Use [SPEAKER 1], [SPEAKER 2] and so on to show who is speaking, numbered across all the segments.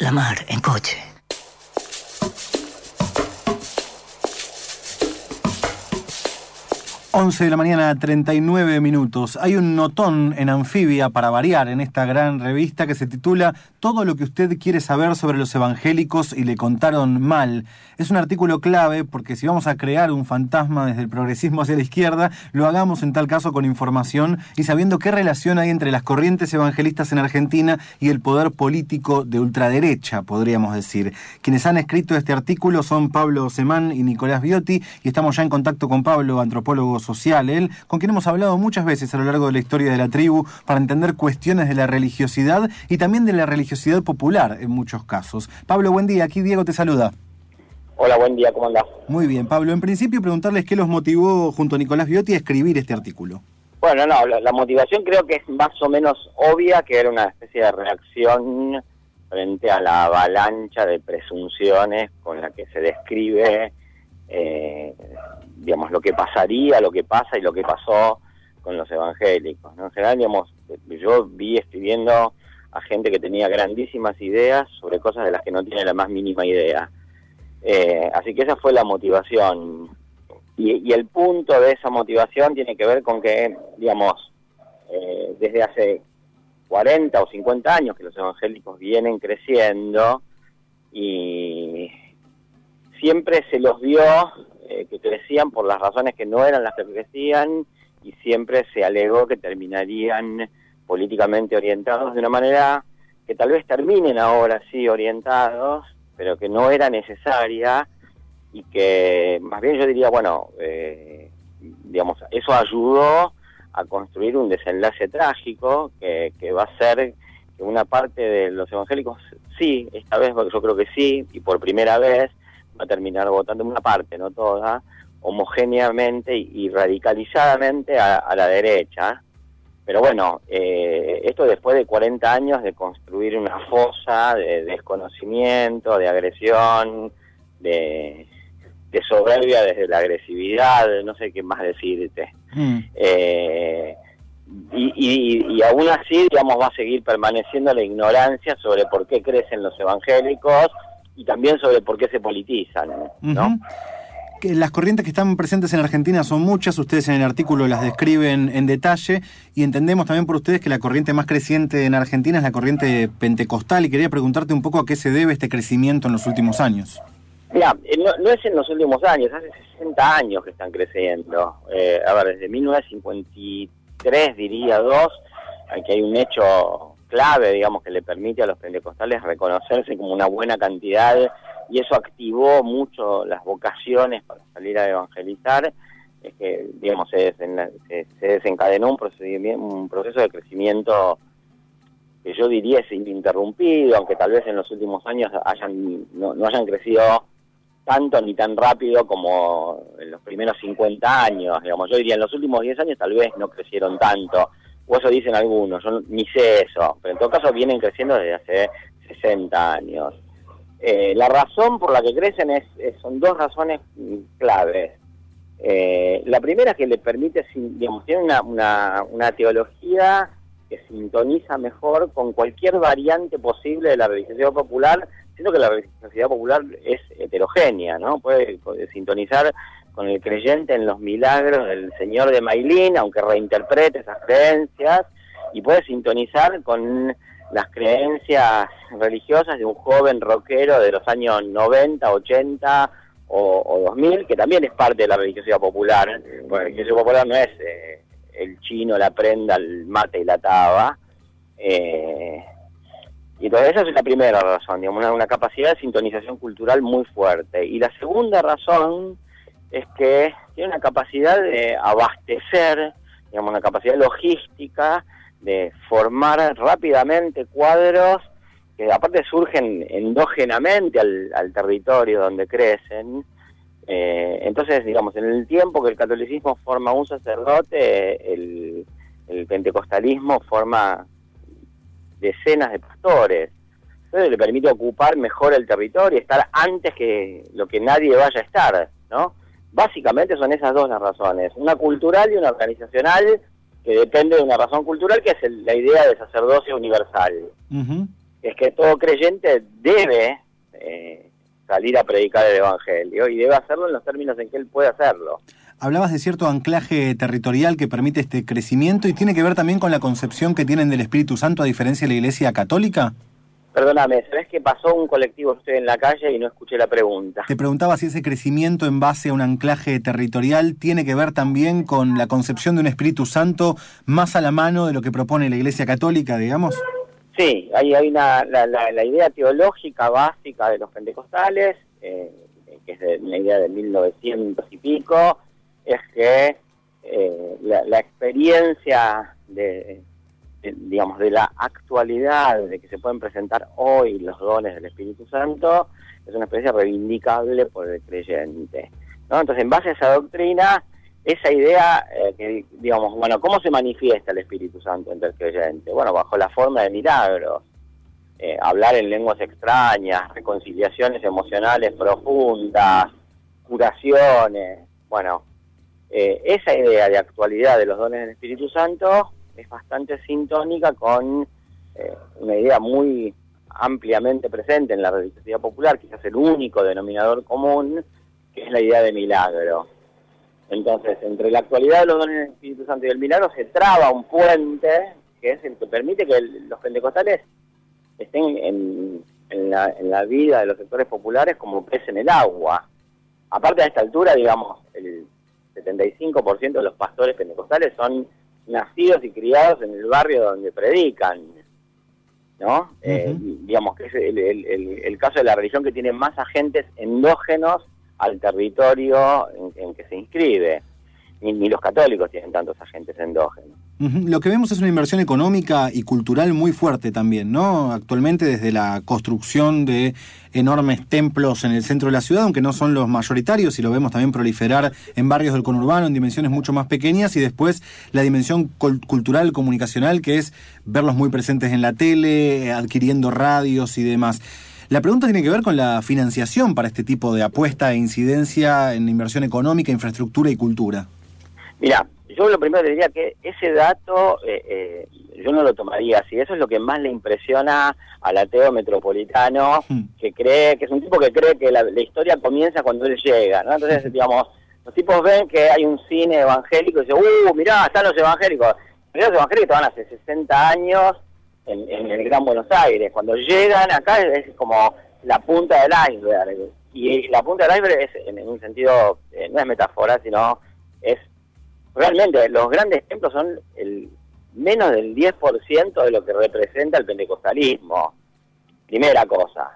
[SPEAKER 1] La mar en coche.
[SPEAKER 2] Once de la mañana, 39 minutos. Hay un notón en Anfibia, para variar, en esta gran revista que se titula Todo lo que usted quiere saber sobre los evangélicos y le contaron mal. Es un artículo clave porque si vamos a crear un fantasma desde el progresismo hacia la izquierda, lo hagamos en tal caso con información y sabiendo qué relación hay entre las corrientes evangelistas en Argentina y el poder político de ultraderecha, podríamos decir. Quienes han escrito este artículo son Pablo Semán y Nicolás Viotti, y estamos ya en contacto con Pablo, antropólogo social, él, con quien hemos hablado muchas veces a lo largo de la historia de la tribu para entender cuestiones de la religiosidad y también de la religiosidad popular en muchos casos. Pablo, buen día, aquí Diego te saluda.
[SPEAKER 3] Hola, buen día, ¿cómo andás?
[SPEAKER 2] Muy bien, Pablo, en principio preguntarles qué los motivó junto a Nicolás Viotti a escribir este artículo.
[SPEAKER 3] Bueno, no, la motivación creo que es más o menos obvia, que era una especie de reacción frente a la avalancha de presunciones con la que se describe digamos, lo que pasaría, lo que pasa y lo que pasó con los evangélicos, ¿no? En general, digamos, yo vi escribiendo a gente que tenía grandísimas ideas sobre cosas de las que no tiene la más mínima idea. Así que esa fue la motivación. Y el punto de esa motivación tiene que ver con que, digamos, desde hace 40 o 50 años que los evangélicos vienen creciendo y siempre se los vio que crecían por las razones que no eran las que crecían y siempre se alegó que terminarían políticamente orientados de una manera que tal vez terminen ahora sí orientados, pero que no era necesaria y que más bien yo diría, bueno, digamos, eso ayudó a construir un desenlace trágico que va a ser que una parte de los evangélicos, sí, esta vez yo creo que sí, y por primera vez, va a terminar votando una parte, no toda, homogéneamente y radicalizadamente a la derecha. Pero bueno, esto después de 40 años de construir una fosa de desconocimiento, de agresión, de soberbia desde la agresividad, no sé qué más decirte. Y aún así, digamos, va a seguir permaneciendo la ignorancia sobre por qué crecen los evangélicos y también sobre por qué se politizan, ¿no?
[SPEAKER 2] Uh-huh. Que las corrientes que están presentes en Argentina son muchas, ustedes en el artículo las describen en detalle, y entendemos también por ustedes que la corriente más creciente en Argentina es la corriente pentecostal, y quería preguntarte un poco a qué se debe este crecimiento en los últimos años.
[SPEAKER 3] Mira, no es en los últimos años, hace 60 años que están creciendo. A ver, desde 1953, diría, aquí hay un hecho clave, digamos, que le permite a los pentecostales reconocerse como una buena cantidad, y eso activó mucho las vocaciones para salir a evangelizar. Es que, digamos, se desencadenó un proceso de crecimiento que yo diría es ininterrumpido, aunque tal vez en los últimos años no hayan crecido tanto ni tan rápido como en los primeros 50 años, digamos. Yo diría en los últimos 10 años tal vez no crecieron tanto, o eso dicen algunos, yo ni sé eso, pero en todo caso vienen creciendo desde hace 60 años. La razón por la que crecen son dos razones claves. La primera es que le permite, digamos, tiene una teología que sintoniza mejor con cualquier variante posible de la religiosidad popular, siendo que la religiosidad popular es heterogénea, ¿no? Puede sintonizar con el creyente en los milagros del Señor de Mailín, aunque reinterprete esas creencias, y puede sintonizar con las creencias religiosas de un joven rockero de los años 90, 80 o 2000, que también es parte de la religiosidad popular. Bueno, la religiosidad popular no es el chino, la prenda, el mate y la taba. Y entonces esa es la primera razón, digamos, una capacidad de sintonización cultural muy fuerte. Y la segunda razón es que tiene una capacidad de abastecer, digamos, una capacidad logística de formar rápidamente cuadros que aparte surgen endógenamente al territorio donde crecen. Entonces, digamos, en el tiempo que el catolicismo forma un sacerdote, el pentecostalismo forma decenas de pastores. Entonces le permite ocupar mejor el territorio, estar antes que lo que nadie vaya a estar, ¿no? Básicamente son esas dos las razones, una cultural y una organizacional, que depende de una razón cultural, que es la idea de sacerdocio universal.
[SPEAKER 2] Uh-huh.
[SPEAKER 3] es que todo creyente debe salir a predicar el Evangelio y debe hacerlo en los términos en que él puede hacerlo.
[SPEAKER 2] Hablabas de cierto anclaje territorial que permite este crecimiento y tiene que ver también con la concepción que tienen del Espíritu Santo a diferencia de la Iglesia Católica.
[SPEAKER 3] Perdóname, ¿sabés que pasó un colectivo estoy en la calle y no escuché la pregunta?
[SPEAKER 2] Te preguntaba si ese crecimiento en base a un anclaje territorial tiene que ver también con la concepción de un Espíritu Santo más a la mano de lo que propone la Iglesia Católica, digamos.
[SPEAKER 3] Sí, hay la idea teológica básica de los pentecostales, que es una idea de 1900 y pico, es que la experiencia de la actualidad, de que se pueden presentar hoy los dones del Espíritu Santo, es una experiencia reivindicable por el creyente, ¿no? Entonces, en base a esa doctrina, esa idea que, digamos, bueno, ¿cómo se manifiesta el Espíritu Santo entre el creyente? Bueno, bajo la forma de milagros, hablar en lenguas extrañas, reconciliaciones emocionales profundas, curaciones, bueno, esa idea de actualidad de los dones del Espíritu Santo es bastante sintónica con una idea muy ampliamente presente en la religiosidad popular, quizás el único denominador común, que es la idea de milagro. Entonces, entre la actualidad de los dones del Espíritu Santo y el milagro se traba un puente, que es el que permite que los pentecostales estén en la vida de los sectores populares como pez en el agua. Aparte, a esta altura, digamos, el 75% de los pastores pentecostales son nacidos y criados en el barrio donde predican, ¿no? Digamos que es el caso de la religión que tiene más agentes endógenos al territorio en que se inscribe. Ni los católicos tienen tantos agentes endógenos.
[SPEAKER 2] Lo que vemos es una inversión económica y cultural muy fuerte también, ¿no? Actualmente desde la construcción de enormes templos en el centro de la ciudad, aunque no son los mayoritarios, y lo vemos también proliferar en barrios del conurbano en dimensiones mucho más pequeñas, y después la dimensión cultural, comunicacional, que es verlos muy presentes en la tele, adquiriendo radios y demás. La pregunta tiene que ver con la financiación para este tipo de apuesta e incidencia en inversión económica, infraestructura y cultura.
[SPEAKER 3] Mira, yo lo primero diría que ese dato yo no lo tomaría así. Eso es lo que más le impresiona al ateo metropolitano, que cree, que es un tipo que cree que la historia comienza cuando él llega, ¿no? Entonces, digamos, los tipos ven que hay un cine evangélico y dicen, mirá, están los evangélicos. Mirá, los evangélicos estaban hace 60 años en el Gran Buenos Aires. Cuando llegan acá es como la punta del iceberg. Y la punta del iceberg es, en un sentido, no es metáfora, sino es realmente, los grandes templos son menos del 10% de lo que representa el pentecostalismo. Primera cosa.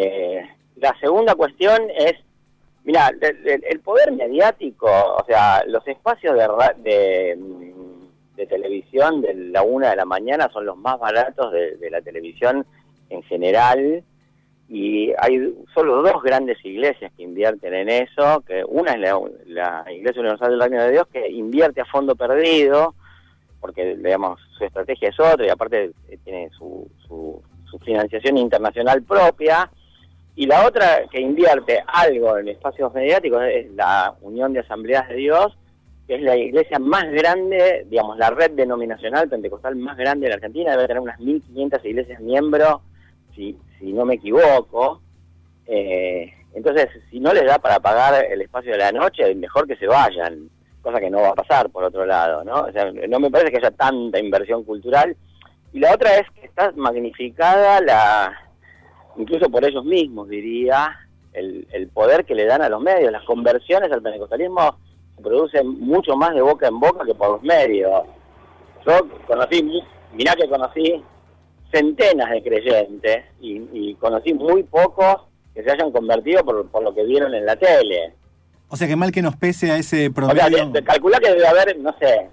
[SPEAKER 3] La segunda cuestión es, mira, el poder mediático, o sea, los espacios de televisión de la 1 de la mañana son los más baratos de la televisión en general, y hay solo 2 grandes iglesias que invierten en eso, que una es la Iglesia Universal del Reino de Dios, que invierte a fondo perdido, porque, digamos, su estrategia es otra, y aparte tiene su financiación internacional propia, y la otra que invierte algo en espacios mediáticos es la Unión de Asambleas de Dios, que es la iglesia más grande, digamos, la red denominacional pentecostal más grande de la Argentina, debe tener unas 1.500 iglesias miembros, si no me equivoco. Entonces, si no les da para pagar el espacio de la noche, mejor que se vayan, cosa que no va a pasar por otro lado, ¿no? O sea, no me parece que haya tanta inversión cultural. Y la otra es que está magnificada incluso por ellos mismos, diría, el poder que le dan a los medios. Las conversiones al pentecostalismo se producen mucho más de boca en boca que por los medios. Yo mirá que conocí centenas de creyentes y conocí muy pocos que se hayan convertido por lo que vieron en la tele.
[SPEAKER 2] O sea, que mal que nos pese a ese promedio.
[SPEAKER 3] O sea, calculá que debe haber, no sé,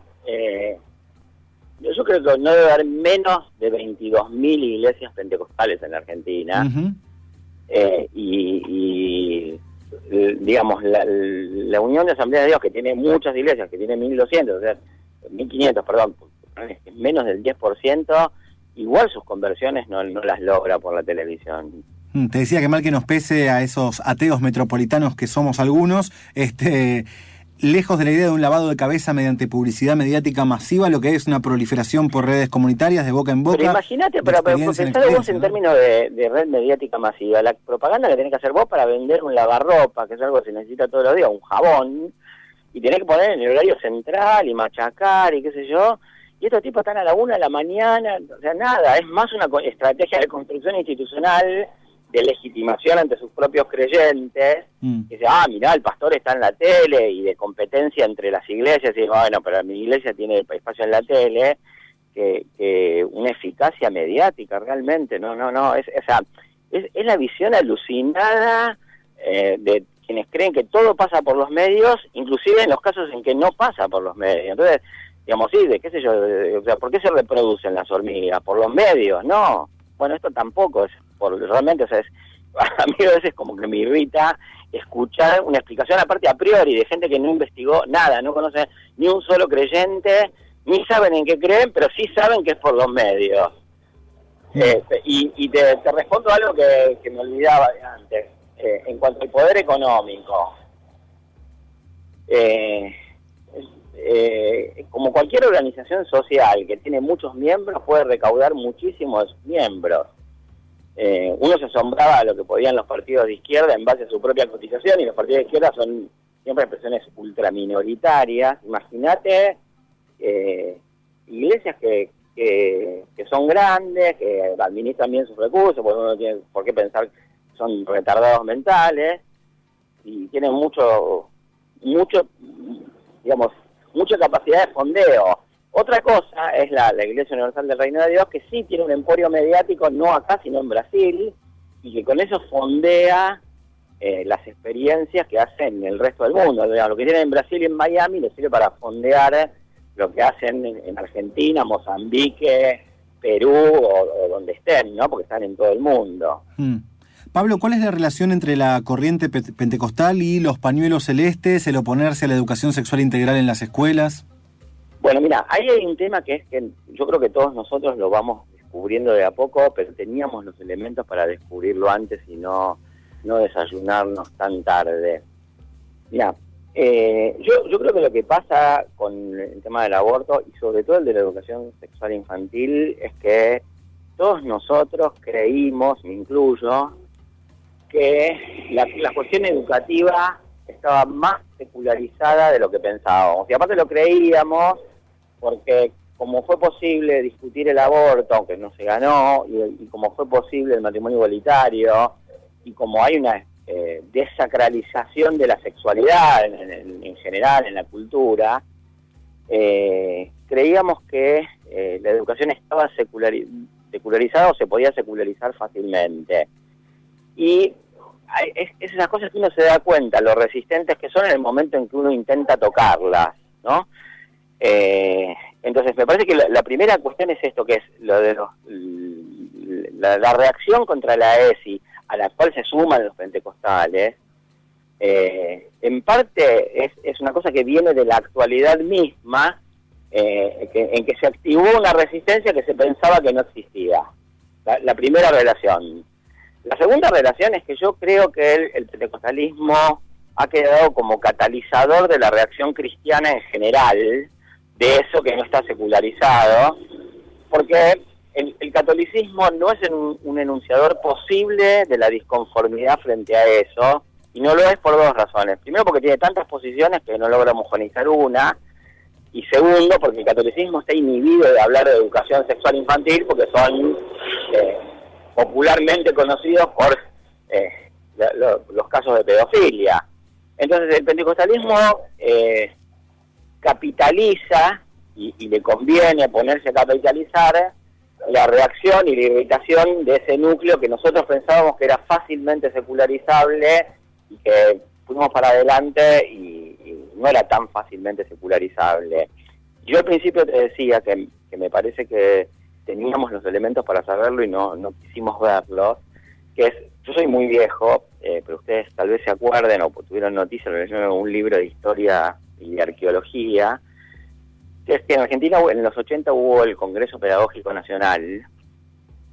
[SPEAKER 3] yo creo que no debe haber menos de 22.000 iglesias pentecostales en la Argentina. Digamos, la Unión de Asambleas de Dios, que tiene muchas iglesias, que tiene 1.200, o sea, 1.500, perdón, menos del 10%, igual sus conversiones no las logra por la televisión.
[SPEAKER 2] Te decía que mal que nos pese a esos ateos metropolitanos que somos algunos, lejos de la idea de un lavado de cabeza mediante publicidad mediática masiva, lo que es una proliferación por redes comunitarias de boca en boca.
[SPEAKER 3] Pero imagínate, pero pensalo vos en términos de red mediática masiva. La propaganda que tenés que hacer vos para vender un lavarropa, que es algo que se necesita todos los días, un jabón, y tenés que poner en el horario central y machacar y qué sé yo, y estos tipos están a la 1 de la mañana, o sea, nada, es más una estrategia de construcción institucional, de legitimación ante sus propios creyentes, que dice, mirá, el pastor está en la tele, y de competencia entre las iglesias, y digo, bueno, pero mi iglesia tiene espacio en la tele, que una eficacia mediática realmente, no, es la visión alucinada de quienes creen que todo pasa por los medios, inclusive en los casos en que no pasa por los medios. Entonces, digamos, sí, qué sé yo, o sea, ¿por qué se reproducen las hormigas? ¿Por los medios? No. Bueno, esto tampoco es realmente, o sea, a mí a veces como que me irrita escuchar una explicación aparte a priori de gente que no investigó nada, no conoce ni un solo creyente, ni saben en qué creen, pero sí saben que es por los medios. Y te respondo algo que me olvidaba de antes. En cuanto al poder económico, como cualquier organización social que tiene muchos miembros, puede recaudar muchísimo de sus miembros. Uno se asombraba de lo que podían los partidos de izquierda en base a su propia cotización, y los partidos de izquierda son siempre expresiones ultraminoritarias. Imagínate iglesias que son grandes, que administran bien sus recursos, porque uno no tiene por qué pensar que son retardados mentales, y tienen digamos, mucha capacidad de fondeo. Otra cosa es la Iglesia Universal del Reino de Dios, que sí tiene un emporio mediático, no acá, sino en Brasil, y que con eso fondea las experiencias que hacen en el resto del mundo. Digamos, lo que tienen en Brasil y en Miami les sirve para fondear lo que hacen en Argentina, Mozambique, Perú, o donde estén, ¿no? Porque están en todo el mundo.
[SPEAKER 2] Pablo, ¿cuál es la relación entre la corriente pentecostal y los pañuelos celestes, el oponerse a la educación sexual integral en las escuelas?
[SPEAKER 3] Bueno, mira, ahí hay un tema que es que yo creo que todos nosotros lo vamos descubriendo de a poco, pero teníamos los elementos para descubrirlo antes y no desayunarnos tan tarde. Mira, yo creo que lo que pasa con el tema del aborto, y sobre todo el de la educación sexual infantil, es que todos nosotros creímos, me incluyo, que la cuestión educativa estaba más secularizada de lo que pensábamos. Y aparte lo creíamos porque como fue posible discutir el aborto, aunque no se ganó, y como fue posible el matrimonio igualitario, y como hay una desacralización de la sexualidad en general, en la cultura, creíamos que la educación estaba secularizada o se podía secularizar fácilmente. Y es esas cosas que uno se da cuenta, lo resistentes que son en el momento en que uno intenta tocarlas, ¿no? Entonces me parece que la primera cuestión es esto, que es lo de la reacción contra la ESI, a la cual se suman los pentecostales. En parte es una cosa que viene de la actualidad misma, en que se activó una resistencia que se pensaba que no existía. La primera relación. La segunda relación es que yo creo que el pentecostalismo ha quedado como catalizador de la reacción cristiana en general, de eso que no está secularizado, porque el catolicismo no es un enunciador posible de la disconformidad frente a eso, y no lo es por dos razones. Primero, porque tiene tantas posiciones que no logra homogeneizar una, y segundo, porque el catolicismo está inhibido de hablar de educación sexual infantil, porque son popularmente conocidos por los casos de pedofilia. Entonces el pentecostalismo capitaliza, y le conviene ponerse a capitalizar la reacción y la irritación de ese núcleo que nosotros pensábamos que era fácilmente secularizable, y que fuimos para adelante y no era tan fácilmente secularizable. Yo al principio te decía que me parece que teníamos los elementos para saberlo y no quisimos verlos, que es, yo soy muy viejo, pero ustedes tal vez se acuerden o tuvieron noticias, lo leyeron en un libro de historia y de arqueología, que es que en Argentina en los 80 hubo el Congreso Pedagógico Nacional,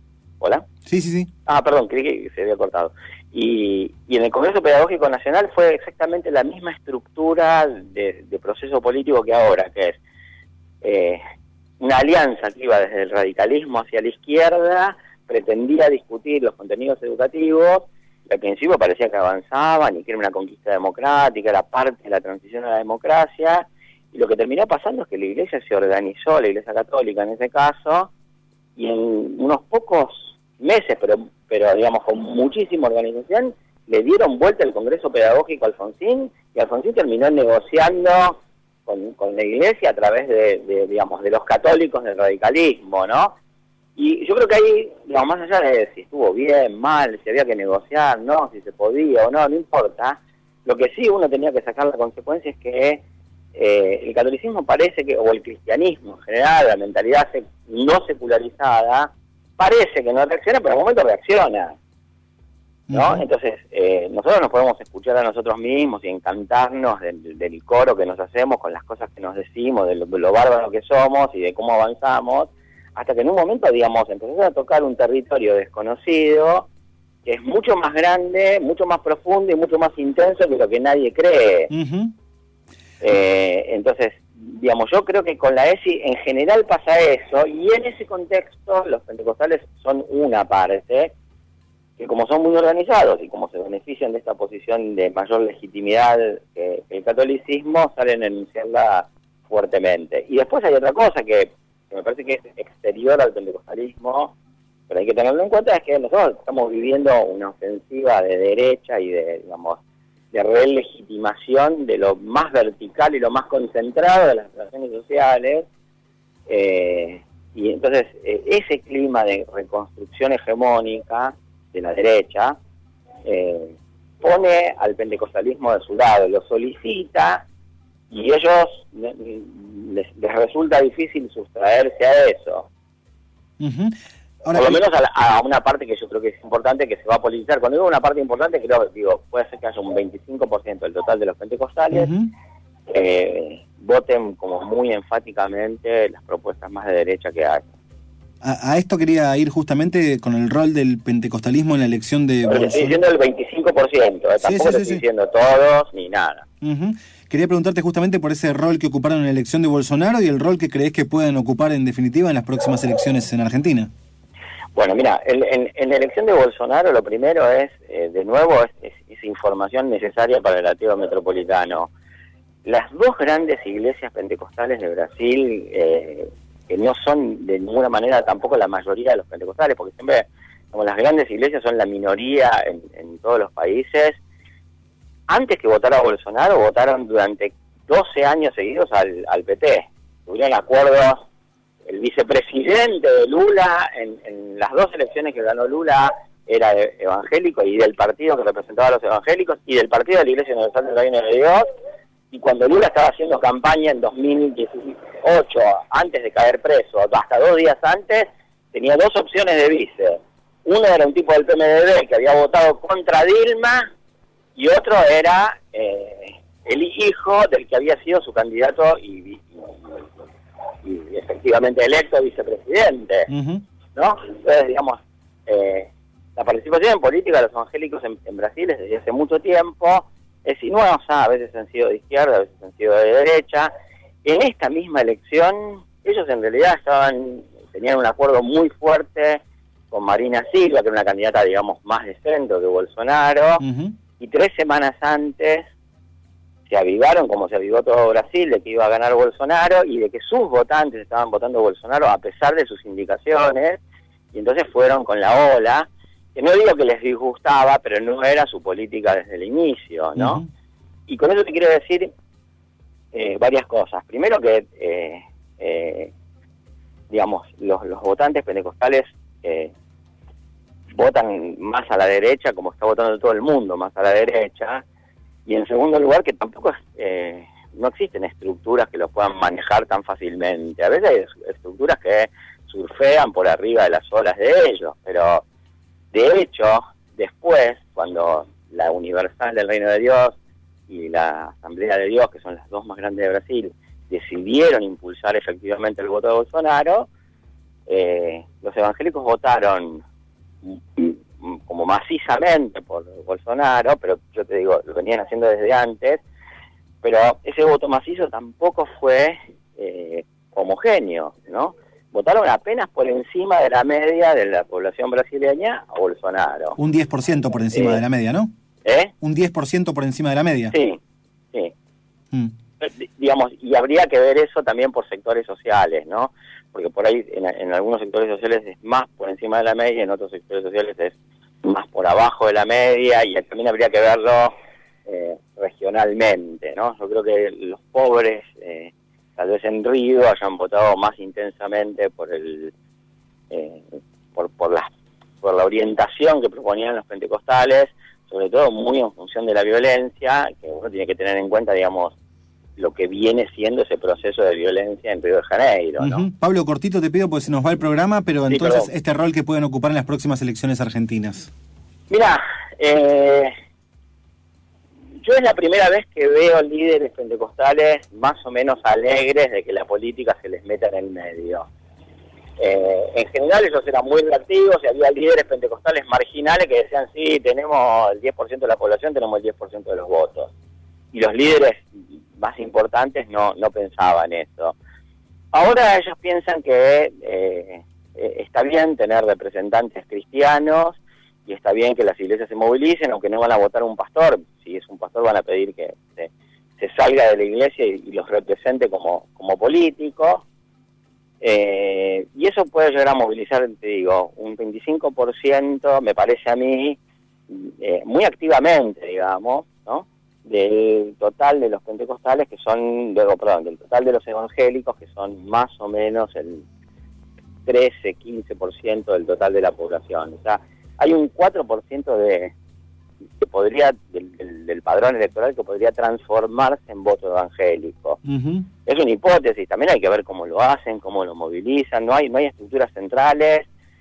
[SPEAKER 3] ¿Hola?
[SPEAKER 2] Sí.
[SPEAKER 3] Perdón, creí que se había cortado. Y en el Congreso Pedagógico Nacional fue exactamente la misma estructura de proceso político que ahora, que es una alianza que iba desde el radicalismo hacia la izquierda, pretendía discutir los contenidos educativos, y al principio parecía que avanzaban y que era una conquista democrática, era parte de la transición a la democracia, y lo que terminó pasando es que la Iglesia se organizó, la Iglesia Católica en ese caso, y en unos pocos meses, pero digamos con muchísima organización, le dieron vuelta el Congreso Pedagógico a Alfonsín, y Alfonsín terminó negociando con la Iglesia a través digamos, de los católicos del radicalismo, ¿no? Y yo creo que ahí, digamos, más allá de si estuvo bien, mal, si había que negociar, no, si se podía o no importa, lo que sí uno tenía que sacar la consecuencia es que el catolicismo parece que, o el cristianismo en general, la mentalidad no secularizada, parece que no reacciona, pero en un momento reacciona, ¿no? Entonces, nosotros nos podemos escuchar a nosotros mismos y encantarnos del coro que nos hacemos, con las cosas que nos decimos, de lo bárbaro que somos y de cómo avanzamos, hasta que en un momento, digamos, empezás a tocar un territorio desconocido, que es mucho más grande, mucho más profundo y mucho más intenso que lo que nadie cree. Entonces, digamos, yo creo que con la ESI en general pasa eso, y en ese contexto los pentecostales son una parte, que como son muy organizados y como se benefician de esta posición de mayor legitimidad que el catolicismo, salen a enunciarla fuertemente. Y después hay otra cosa que me parece que es exterior al pentecostalismo, pero hay que tenerlo en cuenta, es que nosotros estamos viviendo una ofensiva de derecha y de relegitimación de lo más vertical y lo más concentrado de las relaciones sociales, y entonces ese clima de reconstrucción hegemónica de la derecha pone al pentecostalismo de su lado, lo solicita, y ellos les resulta difícil sustraerse a eso. Ahora, por lo menos a una parte que yo creo que es importante, que se va a politizar. Cuando digo una parte importante, puede ser que haya un 25% del total de los pentecostales voten como muy enfáticamente las propuestas más de derecha que hay.
[SPEAKER 2] A esto quería ir justamente con el rol del pentecostalismo en la elección de Bolsonaro.
[SPEAKER 3] Estoy diciendo el 25%, tampoco estoy diciendo todos ni nada.
[SPEAKER 2] Quería preguntarte justamente por ese rol que ocuparon en la elección de Bolsonaro y el rol que creés que pueden ocupar en definitiva en las próximas elecciones en Argentina.
[SPEAKER 3] Bueno, mira, en la elección de Bolsonaro lo primero es, de nuevo, es información necesaria para el ateo metropolitano. Las dos grandes iglesias pentecostales de Brasil, que no son de ninguna manera tampoco la mayoría de los pentecostales, porque siempre, como las grandes iglesias son la minoría en todos los países, antes que votar a Bolsonaro, votaron durante 12 años seguidos al PT. Tuvieron acuerdos. El vicepresidente de Lula, en las dos elecciones que ganó Lula, era evangélico, y del partido que representaba a los evangélicos, y del partido de la Iglesia Universal del Reino de Dios. Y cuando Lula estaba haciendo campaña en 2018, antes de caer preso, hasta 2 días antes, tenía dos opciones de vice. Uno era un tipo del PMDB que había votado contra Dilma, y otro era el hijo del que había sido su candidato y efectivamente electo vicepresidente, ¿no? Entonces, digamos, la participación en política de los evangélicos en Brasil es desde hace mucho tiempo, es sinuosa, a veces han sido de izquierda, a veces han sido de derecha. En esta misma elección, ellos en realidad tenían un acuerdo muy fuerte con Marina Silva, que era una candidata, digamos, más de centro que Bolsonaro, y 3 semanas antes se avivaron, como se avivó todo Brasil, de que iba a ganar Bolsonaro y de que sus votantes estaban votando Bolsonaro a pesar de sus indicaciones, y entonces fueron con la ola, que no digo que les disgustaba, pero no era su política desde el inicio, ¿no? Y con eso te quiero decir varias cosas. Primero que, digamos, los votantes pentecostales votan más a la derecha, como está votando todo el mundo, más a la derecha. Y en segundo lugar, que tampoco no existen estructuras que los puedan manejar tan fácilmente. A veces hay estructuras que surfean por arriba de las olas de ellos, pero de hecho, después, cuando la Universal del Reino de Dios y la Asamblea de Dios, que son las dos más grandes de Brasil, decidieron impulsar efectivamente el voto de Bolsonaro, los evangélicos votaron como macizamente por Bolsonaro, pero yo te digo, lo venían haciendo desde antes, pero ese voto macizo tampoco fue homogéneo, ¿no? Votaron apenas por encima de la media de la población brasileña a Bolsonaro.
[SPEAKER 2] Un 10% por encima de la media, ¿no? Un 10% por encima de la media.
[SPEAKER 3] Sí. Digamos, y habría que ver eso también por sectores sociales, ¿no? Porque por ahí en algunos sectores sociales es más por encima de la media, en otros sectores sociales es más por abajo de la media, y también habría que verlo regionalmente, ¿no? Yo creo que los pobres, tal vez en Río, hayan votado más intensamente por la orientación que proponían los pentecostales, sobre todo muy en función de la violencia, que uno tiene que tener en cuenta, digamos, lo que viene siendo ese proceso de violencia en Río de Janeiro, ¿no?
[SPEAKER 2] Pablo, cortito te pido porque se nos va el programa, pero
[SPEAKER 3] sí,
[SPEAKER 2] entonces
[SPEAKER 3] perdón.
[SPEAKER 2] este rol que pueden ocupar en las próximas elecciones argentinas.
[SPEAKER 3] Mira, yo es la primera vez que veo líderes pentecostales más o menos alegres de que la política se les meta en el medio. En general ellos eran muy reactivos y había líderes pentecostales marginales que decían, sí, tenemos el 10% de la población, tenemos el 10% de los votos. Y los líderes más importantes no pensaban eso. Ahora ellos piensan que está bien tener representantes cristianos y está bien que las iglesias se movilicen, aunque no van a votar un pastor. Si es un pastor van a pedir que se salga de la iglesia y los represente como político. Y eso puede llegar a movilizar, te digo, un 25%, me parece a mí, muy activamente, digamos, ¿no? Del total de los pentecostales, que son, del total de los evangélicos, que son más o menos el 13-15% del total de la población. O sea, hay un 4% que podría del padrón electoral que podría transformarse en voto evangélico. Uh-huh. Es una hipótesis, también hay que ver cómo lo hacen, cómo lo movilizan, no hay estructuras centrales,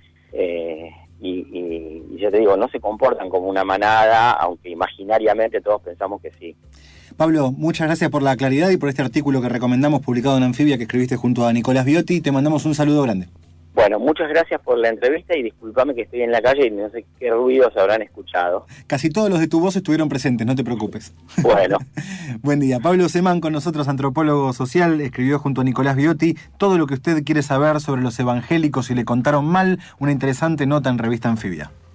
[SPEAKER 3] y yo te digo, no se comportan como una manada, aunque imaginariamente todos pensamos que sí.
[SPEAKER 2] Pablo, muchas gracias por la claridad y por este artículo que recomendamos publicado en Anfibia que escribiste junto a Nicolás Viotti. Te mandamos un saludo grande.
[SPEAKER 3] Bueno, muchas gracias por la entrevista y discúlpame que estoy en la calle y no sé qué ruidos habrán escuchado.
[SPEAKER 2] Casi todos los de tu voz estuvieron presentes, no te preocupes.
[SPEAKER 3] Bueno.
[SPEAKER 2] Buen día. Pablo Semán con nosotros, antropólogo social, escribió junto a Nicolás Viotti todo lo que usted quiere saber sobre los evangélicos y le contaron mal, una interesante nota en Revista Anfibia.